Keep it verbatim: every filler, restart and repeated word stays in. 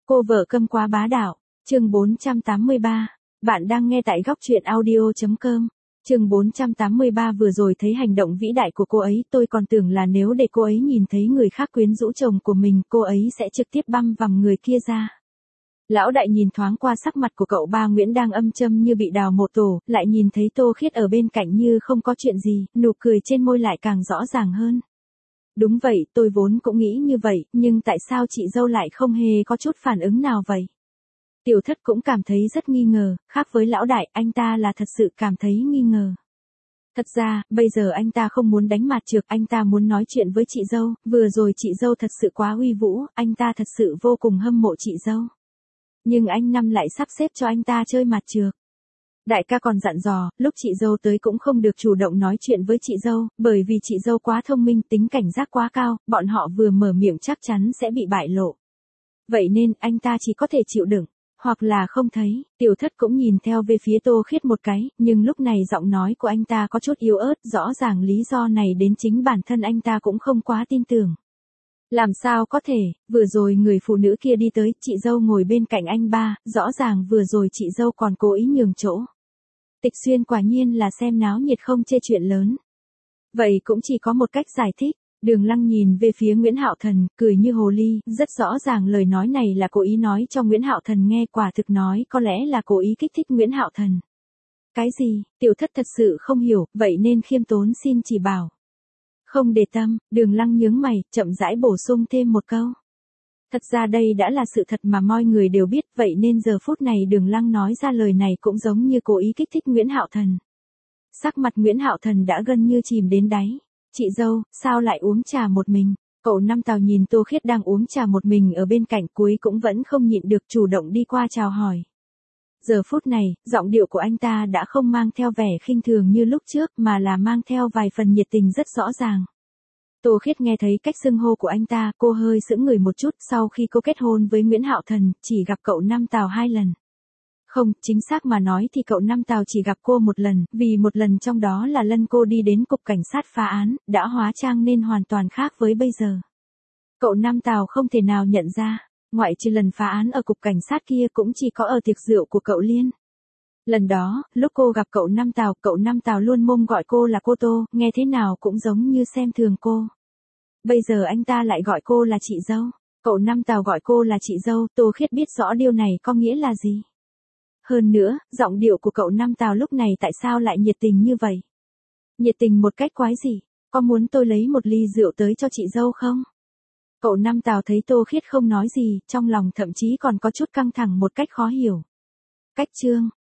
Cô vợ câm quá bá đạo, chương bốn trăm tám mươi ba. Bạn đang nghe tại góc truyện audio chấm com. Chương bốn trăm tám mươi ba vừa rồi thấy hành động vĩ đại của cô ấy, tôi còn tưởng là nếu để cô ấy nhìn thấy người khác quyến rũ chồng của mình, cô ấy sẽ trực tiếp băm vằm người kia ra. Lão đại nhìn thoáng qua sắc mặt của cậu ba Nguyễn đang âm châm như bị đào một tổ, lại nhìn thấy Tô Khiết ở bên cạnh như không có chuyện gì, nụ cười trên môi lại càng rõ ràng hơn. Đúng vậy, tôi vốn cũng nghĩ như vậy, nhưng tại sao chị dâu lại không hề có chút phản ứng nào vậy? Tiểu Thất cũng cảm thấy rất nghi ngờ, khác với lão đại, anh ta là thật sự cảm thấy nghi ngờ. Thật ra, bây giờ anh ta không muốn đánh mặt trược, anh ta muốn nói chuyện với chị dâu, vừa rồi chị dâu thật sự quá uy vũ, anh ta thật sự vô cùng hâm mộ chị dâu. Nhưng anh Năm lại sắp xếp cho anh ta chơi mặt trược. Đại ca còn dặn dò, lúc chị dâu tới cũng không được chủ động nói chuyện với chị dâu, bởi vì chị dâu quá thông minh, tính cảnh giác quá cao, bọn họ vừa mở miệng chắc chắn sẽ bị bại lộ. Vậy nên, anh ta chỉ có thể chịu đựng, hoặc là không thấy. Tiểu Thất cũng nhìn theo về phía Tô Khiết một cái, nhưng lúc này giọng nói của anh ta có chút yếu ớt, rõ ràng lý do này đến chính bản thân anh ta cũng không quá tin tưởng. Làm sao có thể, vừa rồi người phụ nữ kia đi tới, chị dâu ngồi bên cạnh anh ba, rõ ràng vừa rồi chị dâu còn cố ý nhường chỗ. Tịch Xuyên quả nhiên là xem náo nhiệt không chê chuyện lớn. Vậy cũng chỉ có một cách giải thích. Đường Lăng nhìn về phía Nguyễn Hạo Thần, cười như hồ ly, rất rõ ràng lời nói này là cố ý nói cho Nguyễn Hạo Thần nghe, quả thực nói có lẽ là cố ý kích thích Nguyễn Hạo Thần. Cái gì? Tiểu Thất thật sự không hiểu, vậy nên khiêm tốn xin chỉ bảo. Không để tâm, Đường Lăng nhướng mày, chậm rãi bổ sung thêm một câu. Thật ra đây đã là sự thật mà mọi người đều biết, vậy nên giờ phút này Đường Lăng nói ra lời này cũng giống như cố ý kích thích Nguyễn Hạo Thần. Sắc mặt Nguyễn Hạo Thần đã gần như chìm đến đáy. Chị dâu, sao lại uống trà một mình? Cậu Năm Tào nhìn Tô Khiết đang uống trà một mình ở bên cạnh, cuối cũng vẫn không nhịn được chủ động đi qua chào hỏi. Giờ phút này, giọng điệu của anh ta đã không mang theo vẻ khinh thường như lúc trước, mà là mang theo vài phần nhiệt tình rất rõ ràng. Tô Khiết nghe thấy cách xưng hô của anh ta, cô hơi sững người một chút, sau khi cô kết hôn với Nguyễn Hạo Thần, chỉ gặp cậu Năm Tào hai lần. Không, chính xác mà nói thì cậu Năm Tào chỉ gặp cô một lần, vì một lần trong đó là lần cô đi đến cục cảnh sát phá án, đã hóa trang nên hoàn toàn khác với bây giờ. Cậu Năm Tào không thể nào nhận ra, ngoại trừ lần phá án ở cục cảnh sát kia cũng chỉ có ở tiệc rượu của cậu Liên. Lần đó, lúc cô gặp cậu Năm Tào, cậu Năm Tào luôn mồm gọi cô là cô Tô, nghe thế nào cũng giống như xem thường cô. Bây giờ anh ta lại gọi cô là chị dâu. Cậu Năm Tào gọi cô là chị dâu, Tô Khiết biết rõ điều này có nghĩa là gì. Hơn nữa, giọng điệu của cậu Năm Tào lúc này tại sao lại nhiệt tình như vậy? Nhiệt tình một cách quái gì? Có muốn tôi lấy một ly rượu tới cho chị dâu không? Cậu Năm Tào thấy Tô Khiết không nói gì, trong lòng thậm chí còn có chút căng thẳng một cách khó hiểu. Cách chương,